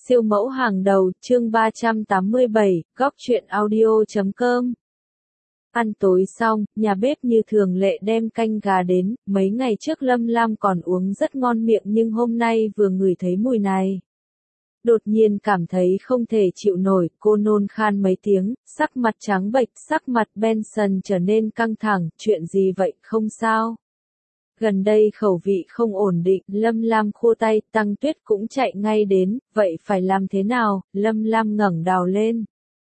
Siêu mẫu hàng đầu, chương 387, góc truyện audio.com. Ăn tối xong, nhà bếp như thường lệ đem canh gà đến, mấy ngày trước Lâm Lam còn uống rất ngon miệng nhưng hôm nay vừa ngửi thấy mùi này. Đột nhiên cảm thấy không thể chịu nổi, cô nôn khan mấy tiếng, sắc mặt trắng bệch, sắc mặt Benson trở nên căng thẳng, chuyện gì vậy, không sao. Gần đây khẩu vị không ổn định, Lâm Lam khô tay, Tăng Tuyết cũng chạy ngay đến, vậy phải làm thế nào, Lâm Lam ngẩng đầu lên.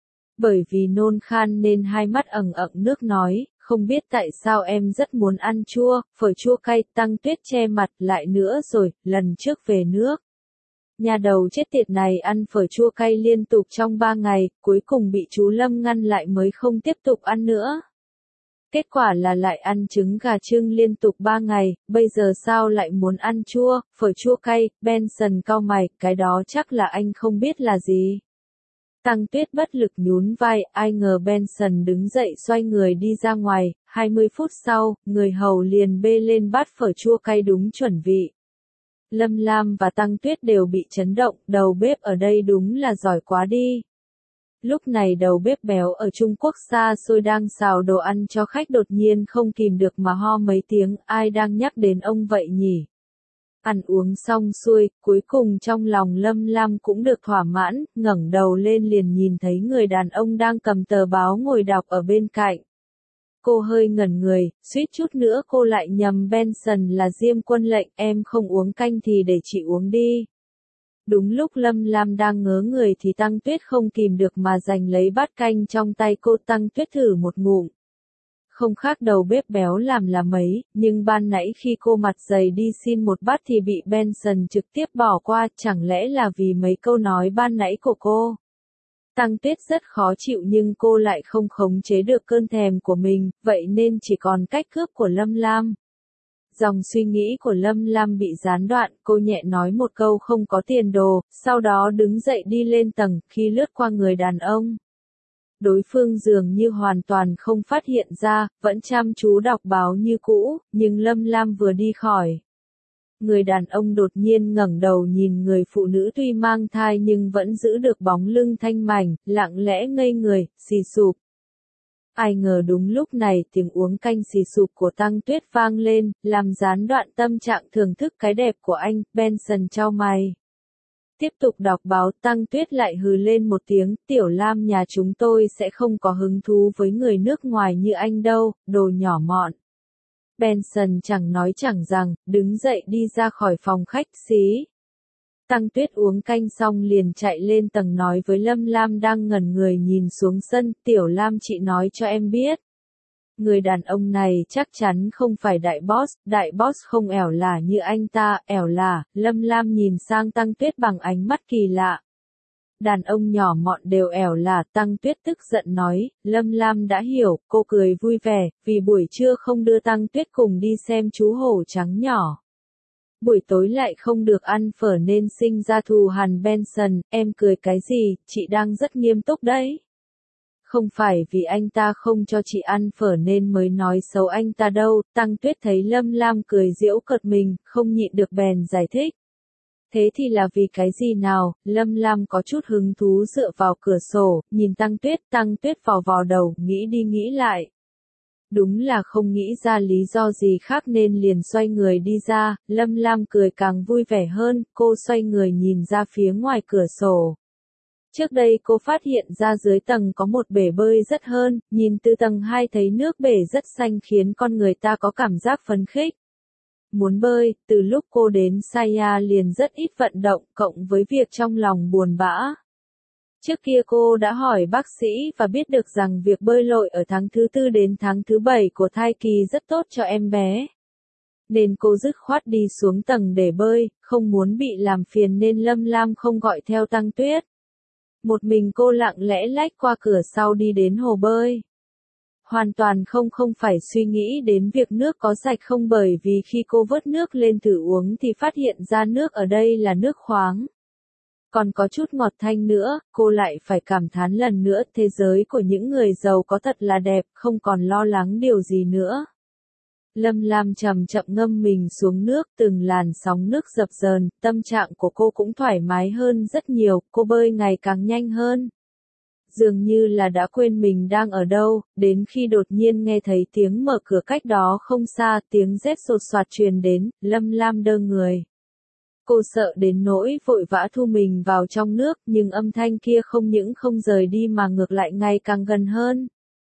Bởi vì nôn khan nên hai mắt ẩn ẩn nước nói, không biết tại sao em rất muốn ăn chua, phở chua cay, Tăng Tuyết che mặt lại nữa rồi, lần trước về nước. Nhà đầu chết tiệt này ăn phở chua cay liên tục trong 3 ngày, cuối cùng bị chú Lâm ngăn lại mới không tiếp tục ăn nữa. Kết quả là lại ăn trứng gà trưng liên tục 3 ngày, bây giờ sao lại muốn ăn chua, phở chua cay, Benson cau mày, cái đó chắc là anh không biết là gì. Tăng Tuyết bất lực nhún vai, ai ngờ Benson đứng dậy xoay người đi ra ngoài, 20 phút sau, người hầu liền bê lên bát phở chua cay đúng chuẩn vị. Lâm Lam và Tăng Tuyết đều bị chấn động, đầu bếp ở đây đúng là giỏi quá đi. Lúc này đầu bếp béo ở Trung Quốc xa xôi đang xào đồ ăn cho khách đột nhiên không kìm được mà ho mấy tiếng, ai đang nhắc đến ông vậy nhỉ? Ăn uống xong xuôi, cuối cùng trong lòng Lâm Lam cũng được thỏa mãn, ngẩng đầu lên liền nhìn thấy người đàn ông đang cầm tờ báo ngồi đọc ở bên cạnh. Cô hơi ngẩn người, suýt chút nữa cô lại nhầm Benson là Diêm Quân lệnh, em không uống canh thì để chị uống đi. Đúng lúc Lâm Lam đang ngớ người thì Tăng Tuyết không kìm được mà giành lấy bát canh trong tay cô. Tăng Tuyết thử một ngụm. Không khác đầu bếp béo làm là mấy, nhưng ban nãy khi cô mặt dày đi xin một bát thì bị Benson trực tiếp bỏ qua, chẳng lẽ là vì mấy câu nói ban nãy của cô. Tăng Tuyết rất khó chịu nhưng cô lại không khống chế được cơn thèm của mình, vậy nên chỉ còn cách cướp của Lâm Lam. Dòng suy nghĩ của Lâm Lam bị gián đoạn, cô nhẹ nói một câu không có tiền đồ, sau đó đứng dậy đi lên tầng, khi lướt qua người đàn ông. Đối phương dường như hoàn toàn không phát hiện ra, vẫn chăm chú đọc báo như cũ, nhưng Lâm Lam vừa đi khỏi. Người đàn ông đột nhiên ngẩng đầu nhìn người phụ nữ tuy mang thai nhưng vẫn giữ được bóng lưng thanh mảnh, lặng lẽ ngây người, xì sụp. Ai ngờ đúng lúc này tiếng uống canh xì sụp của Tăng Tuyết vang lên, làm gián đoạn tâm trạng thưởng thức cái đẹp của anh. Benson chau mày. Tiếp tục đọc báo, Tăng Tuyết lại hừ lên một tiếng, Tiểu Lam nhà chúng tôi sẽ không có hứng thú với người nước ngoài như anh đâu, đồ nhỏ mọn. Benson chẳng nói chẳng rằng, đứng dậy đi ra khỏi phòng khách xí. Tăng Tuyết uống canh xong liền chạy lên tầng nói với Lâm Lam đang ngẩn người nhìn xuống sân, Tiểu Lam chị nói cho em biết. Người đàn ông này chắc chắn không phải đại boss không ẻo lả như anh ta, ẻo lả, Lâm Lam nhìn sang Tăng Tuyết bằng ánh mắt kỳ lạ. Đàn ông nhỏ mọn đều ẻo lả, Tăng Tuyết tức giận nói, Lâm Lam đã hiểu, cô cười vui vẻ, vì buổi trưa không đưa Tăng Tuyết cùng đi xem chú hổ trắng nhỏ. Buổi tối lại không được ăn phở nên sinh ra thù hằn. Benson, em cười cái gì, chị đang rất nghiêm túc đấy. Không phải vì anh ta không cho chị ăn phở nên mới nói xấu anh ta đâu. Tăng Tuyết thấy Lâm Lam cười giễu cợt mình, không nhịn được bèn giải thích. Thế thì là vì cái gì nào? Lâm Lam có chút hứng thú dựa vào cửa sổ, nhìn Tăng Tuyết vò vò đầu, nghĩ đi nghĩ lại. Đúng là không nghĩ ra lý do gì khác nên liền xoay người đi ra. Lâm Lam cười càng vui vẻ hơn, cô xoay người nhìn ra phía ngoài cửa sổ. Trước đây cô phát hiện ra dưới tầng có một bể bơi rất hơn, nhìn từ tầng 2 thấy nước bể rất xanh khiến con người ta có cảm giác phấn khích. Muốn bơi, từ lúc cô đến Saya liền rất ít vận động, cộng với việc trong lòng buồn bã. Trước kia cô đã hỏi bác sĩ và biết được rằng việc bơi lội ở tháng thứ 4 đến tháng thứ 7 của thai kỳ rất tốt cho em bé. Nên cô dứt khoát đi xuống tầng để bơi, không muốn bị làm phiền nên Lâm Lam không gọi theo Tăng Tuyết. Một mình cô lặng lẽ lách qua cửa sau đi đến hồ bơi. Hoàn toàn không phải suy nghĩ đến việc nước có sạch không, bởi vì khi cô vớt nước lên thử uống thì phát hiện ra nước ở đây là nước khoáng. Còn có chút ngọt thanh nữa, cô lại phải cảm thán lần nữa, thế giới của những người giàu có thật là đẹp, không còn lo lắng điều gì nữa. Lâm Lam chậm chậm ngâm mình xuống nước, từng làn sóng nước dập dờn, tâm trạng của cô cũng thoải mái hơn rất nhiều, cô bơi ngày càng nhanh hơn. Dường như là đã quên mình đang ở đâu, đến khi đột nhiên nghe thấy tiếng mở cửa cách đó không xa, tiếng rét sột soạt truyền đến, Lâm Lam đơ người. Cô sợ đến nỗi vội vã thu mình vào trong nước, nhưng âm thanh kia không những không rời đi mà ngược lại ngày càng gần hơn.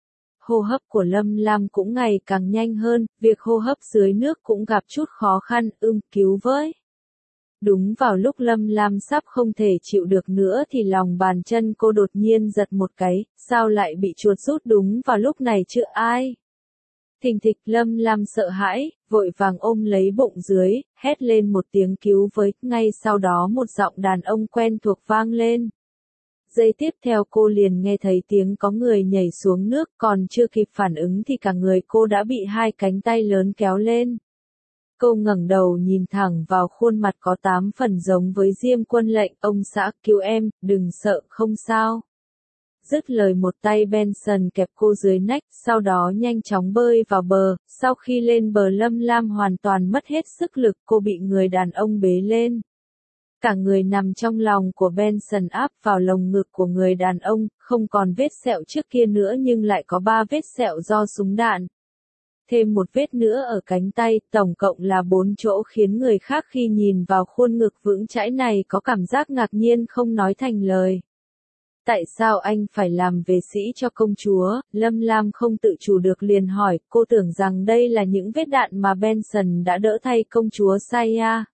Hô hấp của Lâm Lam cũng ngày càng nhanh hơn, việc hô hấp dưới nước cũng gặp chút khó khăn, cứu với. Đúng vào lúc Lâm Lam sắp không thể chịu được nữa thì lòng bàn chân cô đột nhiên giật một cái, sao lại bị chuột rút đúng vào lúc này chứ ai? Thình thịch, Lâm Lam sợ hãi, vội vàng ôm lấy bụng dưới, hét lên một tiếng cứu với, ngay sau đó một giọng đàn ông quen thuộc vang lên. Giây tiếp theo cô liền nghe thấy tiếng có người nhảy xuống nước, còn chưa kịp phản ứng thì cả người cô đã bị hai cánh tay lớn kéo lên. Cô ngẩng đầu nhìn thẳng vào khuôn mặt có 8 phần giống với Diêm Quân Lệnh, ông xã cứu em, đừng sợ, không sao. Dứt lời một tay Benson kẹp cô dưới nách, sau đó nhanh chóng bơi vào bờ, sau khi lên bờ Lâm Lam hoàn toàn mất hết sức lực, cô bị người đàn ông bế lên. Cả người nằm trong lòng của Benson áp vào lồng ngực của người đàn ông, không còn vết sẹo trước kia nữa nhưng lại có 3 vết sẹo do súng đạn. Thêm một vết nữa ở cánh tay, tổng cộng là 4 chỗ khiến người khác khi nhìn vào khuôn ngực vững chãi này có cảm giác ngạc nhiên không nói thành lời. Tại sao anh phải làm vệ sĩ cho công chúa? Lâm Lam không tự chủ được liền hỏi, cô tưởng rằng đây là những vết đạn mà Benson đã đỡ thay công chúa Saya.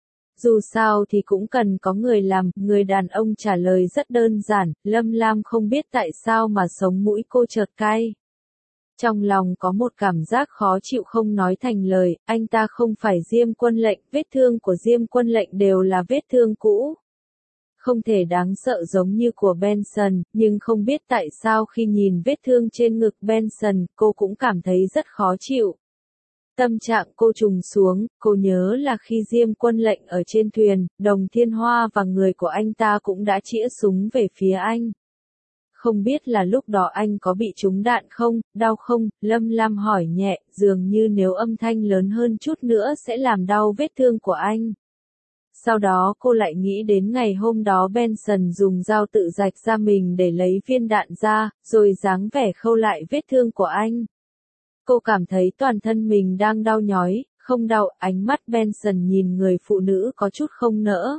Dù sao thì cũng cần có người làm, người đàn ông trả lời rất đơn giản, Lâm Lam không biết tại sao mà sống mũi cô chợt cay. Trong lòng có một cảm giác khó chịu không nói thành lời, anh ta không phải Diêm Quân Lệnh, vết thương của Diêm Quân Lệnh đều là vết thương cũ. Không thể đáng sợ giống như của Benson, nhưng không biết tại sao khi nhìn vết thương trên ngực Benson, cô cũng cảm thấy rất khó chịu. Tâm trạng cô trùng xuống, cô nhớ là khi Diêm Quân Lệnh ở trên thuyền, Đồng Thiên Hoa và người của anh ta cũng đã chĩa súng về phía anh. Không biết là lúc đó anh có bị trúng đạn không, đau không, Lâm Lam hỏi nhẹ, dường như nếu âm thanh lớn hơn chút nữa sẽ làm đau vết thương của anh. Sau đó cô lại nghĩ đến ngày hôm đó Benson dùng dao tự rạch ra mình để lấy viên đạn ra, rồi dáng vẻ khâu lại vết thương của anh. Cô cảm thấy toàn thân mình đang đau nhói, không đau, ánh mắt Benson nhìn người phụ nữ có chút không nỡ.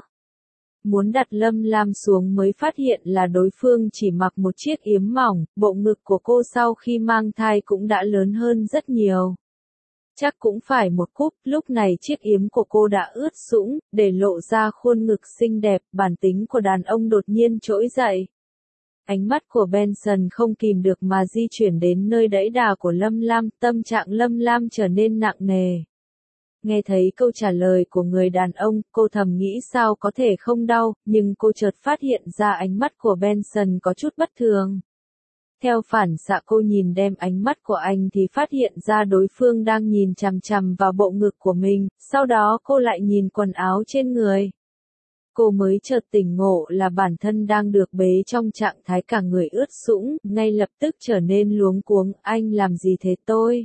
Muốn đặt Lâm Lam xuống mới phát hiện là đối phương chỉ mặc một chiếc yếm mỏng, bộ ngực của cô sau khi mang thai cũng đã lớn hơn rất nhiều. Chắc cũng phải một cúp, lúc này chiếc yếm của cô đã ướt sũng, để lộ ra khuôn ngực xinh đẹp, bản tính của đàn ông đột nhiên trỗi dậy. Ánh mắt của Benson không kìm được mà di chuyển đến nơi đẫy đà của Lâm Lam, tâm trạng Lâm Lam trở nên nặng nề. Nghe thấy câu trả lời của người đàn ông, cô thầm nghĩ sao có thể không đau, nhưng cô chợt phát hiện ra ánh mắt của Benson có chút bất thường. Theo phản xạ cô nhìn đem ánh mắt của anh thì phát hiện ra đối phương đang nhìn chằm chằm vào bộ ngực của mình, sau đó cô lại nhìn quần áo trên người. Cô mới chợt tỉnh ngộ là bản thân đang được bế trong trạng thái cả người ướt sũng, ngay lập tức trở nên luống cuống, anh làm gì thế tôi?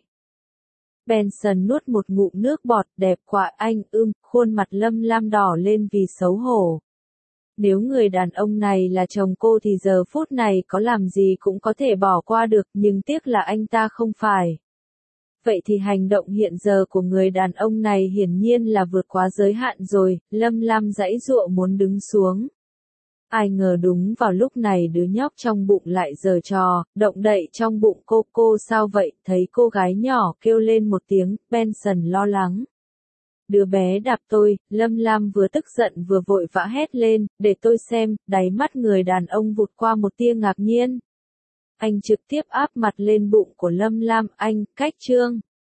Benson nuốt một ngụm nước bọt, đẹp quá anh, khuôn mặt Lâm Lam đỏ lên vì xấu hổ. Nếu người đàn ông này là chồng cô thì giờ phút này có làm gì cũng có thể bỏ qua được, nhưng tiếc là anh ta không phải. Vậy thì hành động hiện giờ của người đàn ông này hiển nhiên là vượt quá giới hạn rồi, Lâm Lam giãy giụa muốn đứng xuống. Ai ngờ đúng vào lúc này đứa nhóc trong bụng lại giở trò, động đậy trong bụng cô sao vậy, thấy cô gái nhỏ kêu lên một tiếng, Benson lo lắng. Đứa bé đạp tôi, Lâm Lam vừa tức giận vừa vội vã hét lên, để tôi xem, đáy mắt người đàn ông vụt qua một tia ngạc nhiên. Anh trực tiếp áp mặt lên bụng của Lâm Lam, anh, cách chương.